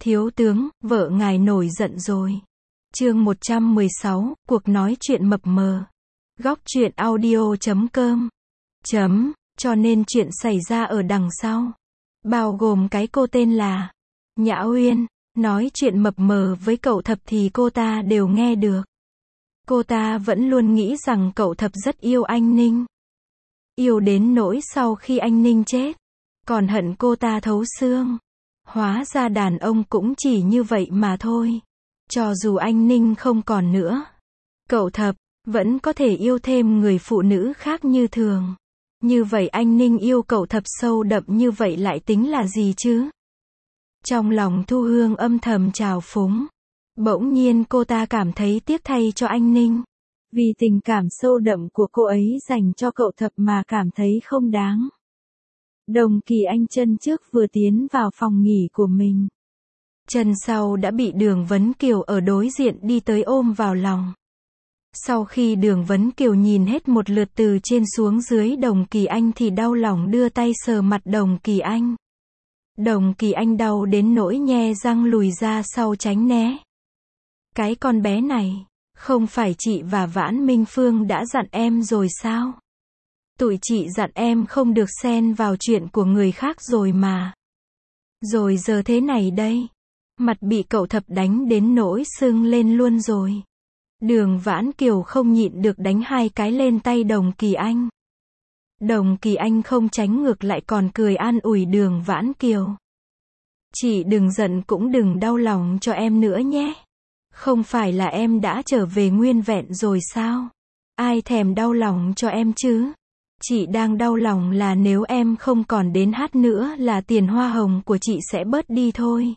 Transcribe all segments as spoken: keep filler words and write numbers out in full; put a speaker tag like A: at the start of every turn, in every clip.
A: Thiếu tướng, vợ ngài nổi giận rồi. Chương một trăm mười sáu, cuộc nói chuyện mập mờ. Góc truyện audio chấm com. Chấm, cho nên chuyện xảy ra ở đằng sau. Bao gồm cái cô tên là Nhã Uyên, nói chuyện mập mờ với cậu Thập thì cô ta đều nghe được. Cô ta vẫn luôn nghĩ rằng cậu Thập rất yêu anh Ninh. Yêu đến nỗi sau khi anh Ninh chết, còn hận cô ta thấu xương. Hóa ra đàn ông cũng chỉ như vậy mà thôi. Cho dù anh Ninh không còn nữa, cậu Thập vẫn có thể yêu thêm người phụ nữ khác như thường. Như vậy anh Ninh yêu cậu Thập sâu đậm như vậy lại tính là gì chứ? Trong lòng Thu Hương âm thầm trào phúng. Bỗng nhiên cô ta cảm thấy tiếc thay cho anh Ninh. Vì tình cảm sâu đậm của cô ấy dành cho cậu Thập mà cảm thấy không đáng. Đồng Kỳ Anh chân trước vừa tiến vào phòng nghỉ của mình. Chân sau đã bị Đường Vấn Kiều ở đối diện đi tới ôm vào lòng. Sau khi Đường Vấn Kiều nhìn hết một lượt từ trên xuống dưới Đồng Kỳ Anh thì đau lòng đưa tay sờ mặt Đồng Kỳ Anh. Đồng Kỳ Anh đau đến nỗi nhe răng lùi ra sau tránh né. Cái con bé này, không phải chị và Vãn Minh Phương đã dặn em rồi sao? Tụi chị dặn em không được xen vào chuyện của người khác rồi mà. Rồi giờ thế này đây. Mặt bị cậu Thập đánh đến nỗi sưng lên luôn rồi. Đường Vãn Kiều không nhịn được đánh hai cái lên tay Đồng Kỳ Anh. Đồng Kỳ Anh không tránh ngược lại còn cười an ủi Đường Vãn Kiều. Chị đừng giận cũng đừng đau lòng cho em nữa nhé. Không phải là em đã trở về nguyên vẹn rồi sao? Ai thèm đau lòng cho em chứ? Chị đang đau lòng là nếu em không còn đến hát nữa là tiền hoa hồng của chị sẽ bớt đi thôi.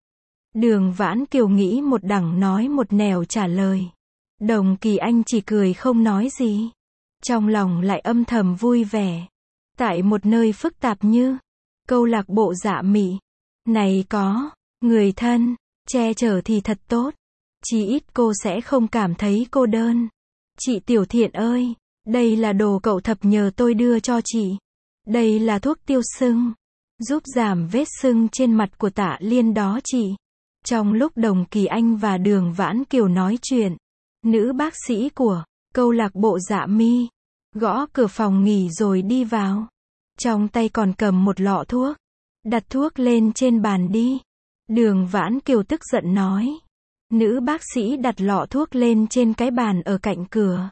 A: Đường Vãn Kiều nghĩ một đằng nói một nẻo trả lời. Đồng Kỳ Anh chỉ cười không nói gì. Trong lòng lại âm thầm vui vẻ. Tại một nơi phức tạp như câu lạc bộ Dạ Mị này có người thân che chở thì thật tốt. Chỉ ít cô sẽ không cảm thấy cô đơn. Chị Tiểu Thiện ơi, đây là đồ cậu Thập nhờ tôi đưa cho chị. Đây là thuốc tiêu sưng, giúp giảm vết sưng trên mặt của Tạ Liên đó chị. Trong lúc Đồng Kỳ Anh và Đường Vãn Kiều nói chuyện, nữ bác sĩ của câu lạc bộ Dạ Mi gõ cửa phòng nghỉ rồi đi vào. Trong tay còn cầm một lọ thuốc. Đặt thuốc lên trên bàn đi. Đường Vãn Kiều tức giận nói. Nữ bác sĩ đặt lọ thuốc lên trên cái bàn ở cạnh cửa.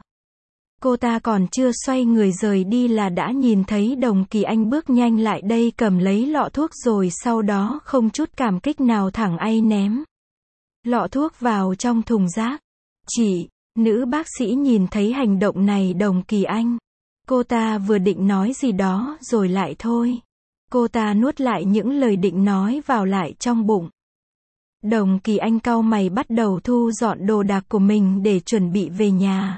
A: Cô ta còn chưa xoay người rời đi là đã nhìn thấy Đồng Kỳ Anh bước nhanh lại đây cầm lấy lọ thuốc rồi sau đó không chút cảm kích nào thẳng ay ném lọ thuốc vào trong thùng rác. Chị, nữ bác sĩ nhìn thấy hành động này Đồng Kỳ Anh. Cô ta vừa định nói gì đó rồi lại thôi. Cô ta nuốt lại những lời định nói vào lại trong bụng. Đồng Kỳ Anh cau mày bắt đầu thu dọn đồ đạc của mình để chuẩn bị về nhà.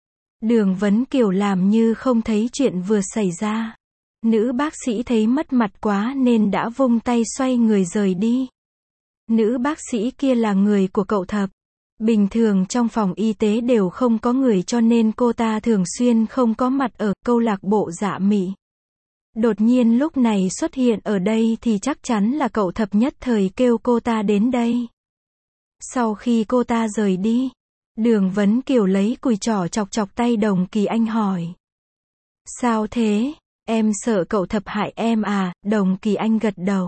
A: Đường Vấn Kiều làm như không thấy chuyện vừa xảy ra. Nữ bác sĩ thấy mất mặt quá nên đã vung tay xoay người rời đi. Nữ bác sĩ kia là người của cậu Thập. Bình thường trong phòng y tế đều không có người cho nên cô ta thường xuyên không có mặt ở câu lạc bộ Dạ Mị. Đột nhiên lúc này xuất hiện ở đây thì chắc chắn là cậu Thập nhất thời kêu cô ta đến đây. Sau khi cô ta rời đi, Đường Vấn Kiều lấy cùi trỏ chọc chọc tay Đồng Kỳ Anh hỏi. Sao thế? Em sợ cậu Thập hại em à? Đồng Kỳ Anh gật đầu.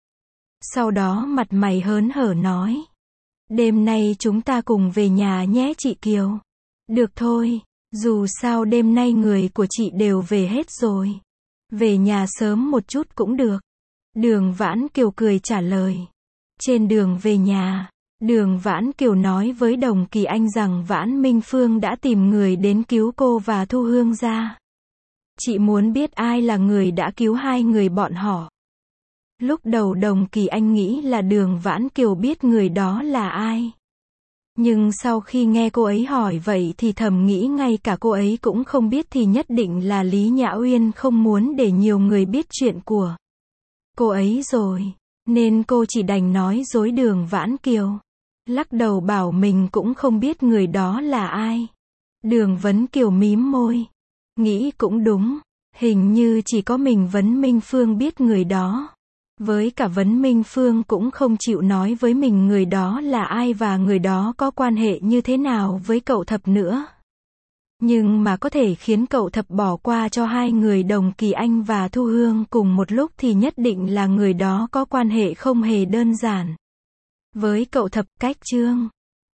A: Sau đó mặt mày hớn hở nói. Đêm nay chúng ta cùng về nhà nhé chị Kiều. Được thôi, dù sao đêm nay người của chị đều về hết rồi. Về nhà sớm một chút cũng được. Đường Vãn Kiều cười trả lời. Trên đường về nhà, Đường Vãn Kiều nói với Đồng Kỳ Anh rằng Vãn Minh Phương đã tìm người đến cứu cô và Thu Hương ra. Chị muốn biết ai là người đã cứu hai người bọn họ. Lúc đầu Đồng Kỳ Anh nghĩ là Đường Vãn Kiều biết người đó là ai. Nhưng sau khi nghe cô ấy hỏi vậy thì thầm nghĩ ngay cả cô ấy cũng không biết thì nhất định là Lý Nhã Uyên không muốn để nhiều người biết chuyện của cô ấy rồi. Nên cô chỉ đành nói dối Đường Vãn Kiều. Lắc đầu bảo mình cũng không biết người đó là ai. Đường Vấn Kiều mím môi. Nghĩ cũng đúng. Hình như chỉ có mình Vấn Minh Phương biết người đó. Với cả Vấn Minh Phương cũng không chịu nói với mình người đó là ai và người đó có quan hệ như thế nào với cậu Thập nữa. Nhưng mà có thể khiến cậu Thập bỏ qua cho hai người Đồng Kỳ Anh và Thu Hương cùng một lúc thì nhất định là người đó có quan hệ không hề đơn giản. Với cậu Thập, cách Trương